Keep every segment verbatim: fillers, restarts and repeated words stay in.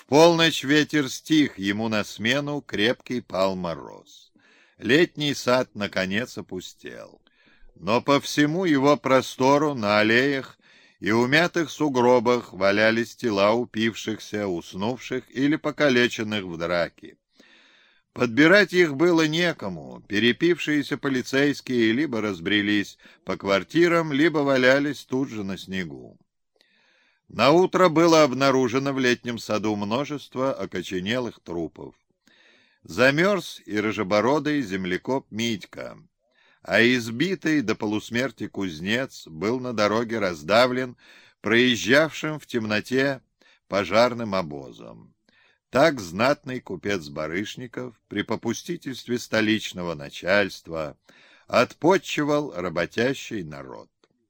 В полночь ветер стих, ему на смену крепкий пал мороз. Летний сад, наконец, опустел. Но по всему его простору на аллеях и умятых сугробах валялись тела упившихся, уснувших или покалеченных в драке. Подбирать их было некому, перепившиеся полицейские либо разбрелись по квартирам, либо валялись тут же на снегу. Наутро было обнаружено в летнем саду множество окоченелых трупов. Замерз и рыжебородый землекоп Митька, а избитый до полусмерти кузнец был на дороге раздавлен проезжавшим в темноте пожарным обозом. Так знатный купец Барышников при попустительстве столичного начальства отпотчевал работящий народ.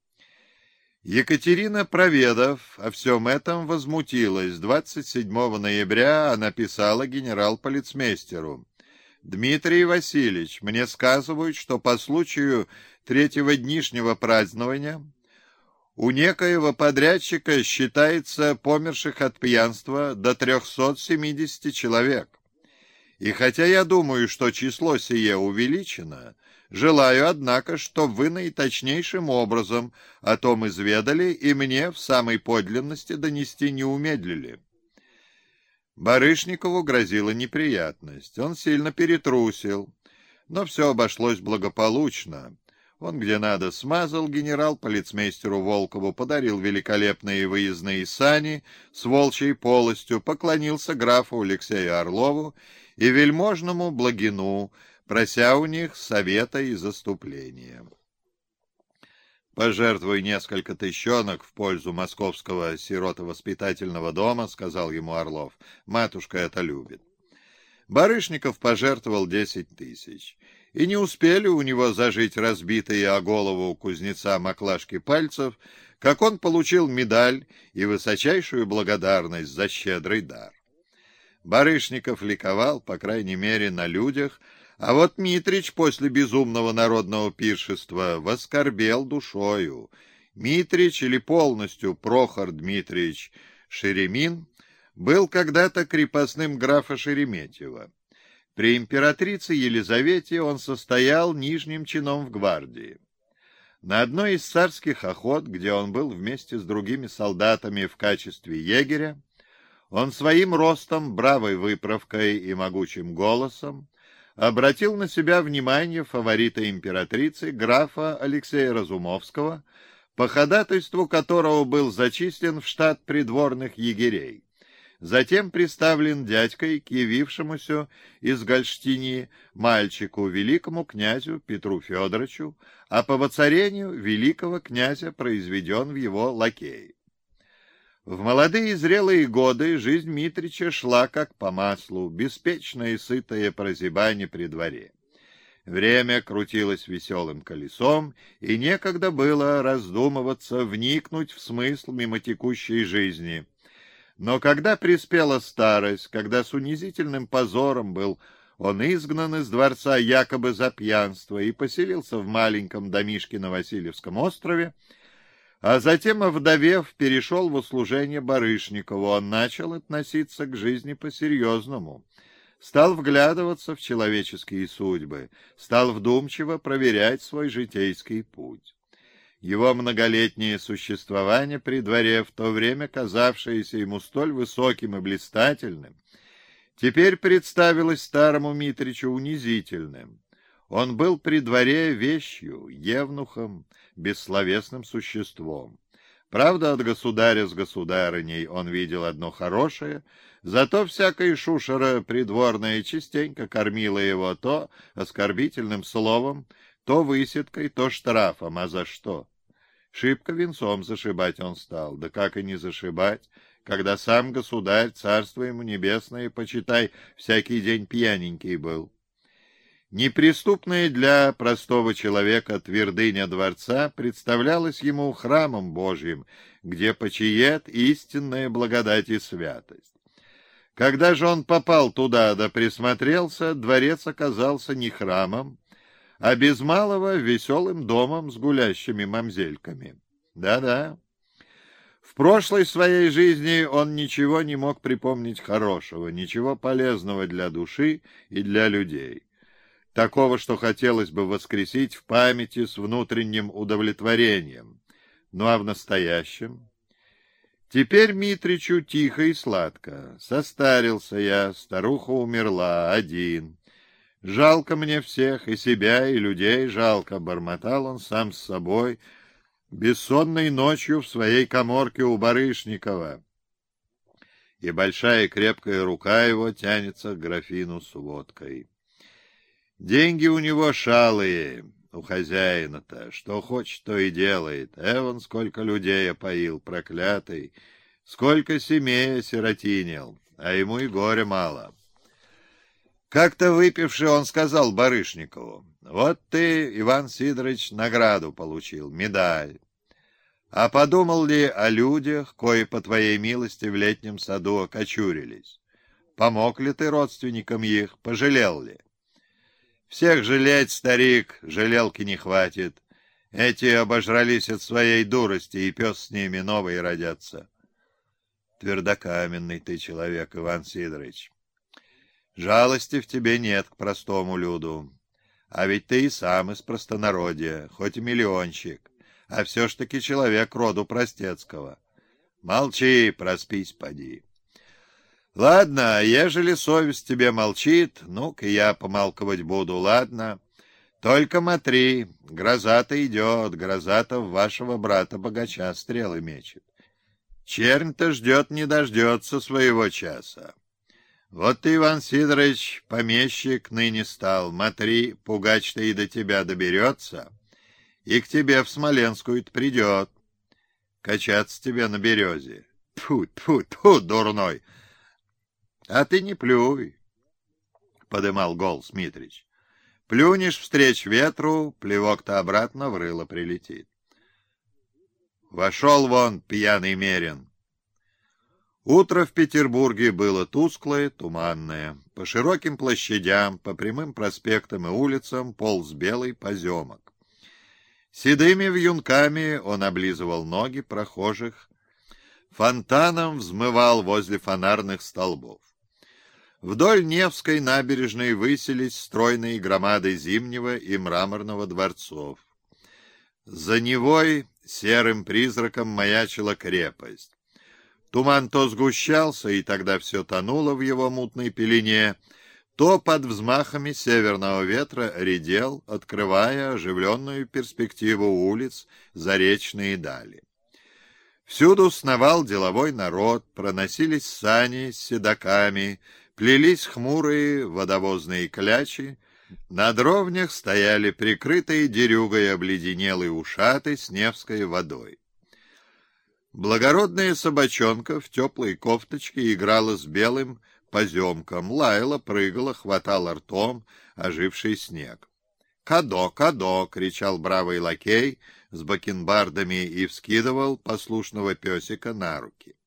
Екатерина, проведав о всем этом, возмутилась. двадцать седьмого ноября она писала генерал-полицмейстеру: «Дмитрий Васильевич, мне сказывают, что по случаю третьего днишнего празднования у некоего подрядчика считается померших от пьянства до трехсот семидесяти человек. И хотя я думаю, что число сие увеличено, желаю, однако, чтобы вы наиточнейшим образом о том изведали и мне в самой подлинности донести не умедлили». Барышникову грозила неприятность. Он сильно перетрусил, но все обошлось благополучно. Он где надо смазал генерал-полицмейстеру Волкову, подарил великолепные выездные сани с волчьей полостью, поклонился графу Алексею Орлову и вельможному Благину, прося у них совета и заступления. «Пожертвуй несколько тыщенок в пользу московского сиротовоспитательного дома», — сказал ему Орлов. «Матушка это любит». Барышников пожертвовал десять тысяч. И не успели у него зажить разбитые о голову кузнеца маклажки пальцев, как он получил медаль и высочайшую благодарность за щедрый дар. Барышников ликовал, по крайней мере, на людях, а вот Митрич после безумного народного пиршества воскорбел душою. Митрич, или полностью Прохор Дмитриевич Шеремин, был когда-то крепостным графа Шереметьева. При императрице Елизавете он состоял нижним чином в гвардии. На одной из царских охот, где он был вместе с другими солдатами в качестве егеря, он своим ростом, бравой выправкой и могучим голосом обратил на себя внимание фаворита императрицы графа Алексея Разумовского, по ходатайству которого был зачислен в штат придворных егерей. Затем представлен дядькой к явившемуся из Гольштинии мальчику, великому князю Петру Федоровичу, а по воцарению великого князя произведен в его лакеи. В молодые и зрелые годы жизнь Митрича шла как по маслу, беспечное и сытое прозябание при дворе. Время крутилось веселым колесом, и некогда было раздумываться, вникнуть в смысл мимо текущей жизни. Но когда приспела старость, когда с унизительным позором был он изгнан из дворца якобы за пьянство и поселился в маленьком домишке на Васильевском острове, а затем, овдовев, перешел в услужение Барышникову, он начал относиться к жизни по-серьезному, стал вглядываться в человеческие судьбы, стал вдумчиво проверять свой житейский путь. Его многолетнее существование при дворе, в то время казавшееся ему столь высоким и блистательным, теперь представилось старому Митричу унизительным. Он был при дворе вещью, евнухом, бессловесным существом. Правда, от государя с государыней он видел одно хорошее, зато всякая шушера придворная частенько кормила его то оскорбительным словом, то высидкой, то штрафом. А за что? Шибко венцом зашибать он стал, да как и не зашибать, когда сам государь, царство ему небесное, почитай, всякий день пьяненький был. Неприступная для простого человека твердыня дворца представлялась ему храмом Божьим, где почиет истинная благодать и святость. Когда же он попал туда да присмотрелся, дворец оказался не храмом, а без малого веселым домом с гулящими мамзельками. Да-да. В прошлой своей жизни он ничего не мог припомнить хорошего, ничего полезного для души и для людей, такого, что хотелось бы воскресить в памяти с внутренним удовлетворением. Ну а в настоящем? Теперь Митричу тихо и сладко. Состарился я, старуха умерла, один. Жалко мне всех, и себя, и людей жалко, бормотал он сам с собой, бессонной ночью в своей каморке у Барышникова. И большая крепкая рука его тянется к графину с водкой. Деньги у него шалые, у хозяина-то, что хочет, то и делает. Эван сколько людей опоил, проклятый, сколько семей осиротинил, а ему и горя мало. Как-то выпивший, он сказал Барышникову: «Вот ты, Иван Сидорович, награду получил, медаль. А подумал ли о людях, кои по твоей милости в летнем саду окочурились? Помог ли ты родственникам их, пожалел ли?» «Всех жалеть, старик, жалелки не хватит. Эти обожрались от своей дурости, и пес с ними новые родятся». Твердокаменный ты человек, Иван Сидорович. Жалости в тебе нет к простому люду. А ведь ты и сам из простонародья, хоть и миллионщик, а все ж таки человек роду простецкого. Молчи, проспись, поди. Ладно, ежели совесть тебе молчит, ну-ка я помалковать буду, ладно? Только смотри, гроза-то идет, гроза-то в вашего брата-богача стрелы мечет. Чернь-то ждет не дождется своего часа. Вот ты, Иван Сидорович, помещик ныне стал, смотри, пугач-то и до тебя доберется, и к тебе в Смоленскую-то придет, качаться тебе на березе. Тьфу, тьфу, тьфу, дурной! А ты не плюй, — подымал голос Митрич. Плюнешь встреч ветру, плевок-то обратно в рыло прилетит. Вошел вон пьяный мерин. Утро в Петербурге было тусклое, туманное. По широким площадям, по прямым проспектам и улицам полз белый поземок. Седыми вьюнками он облизывал ноги прохожих, фонтаном взмывал возле фонарных столбов. Вдоль Невской набережной высились стройные громады Зимнего и Мраморного дворцов. За Невой серым призраком маячила крепость. Туман то сгущался, и тогда все тонуло в его мутной пелене, то под взмахами северного ветра редел, открывая оживленную перспективу улиц, заречные дали. Всюду сновал деловой народ, проносились сани с седоками, плелись хмурые водовозные клячи, на дровнях стояли прикрытые дерюгой обледенелые ушаты с Невской водой. Благородная собачонка в теплой кофточке играла с белым поземком, лаяла, прыгала, хватала ртом оживший снег. «Кадо, кадо!» — кричал бравый лакей с бакенбардами и вскидывал послушного песика на руки.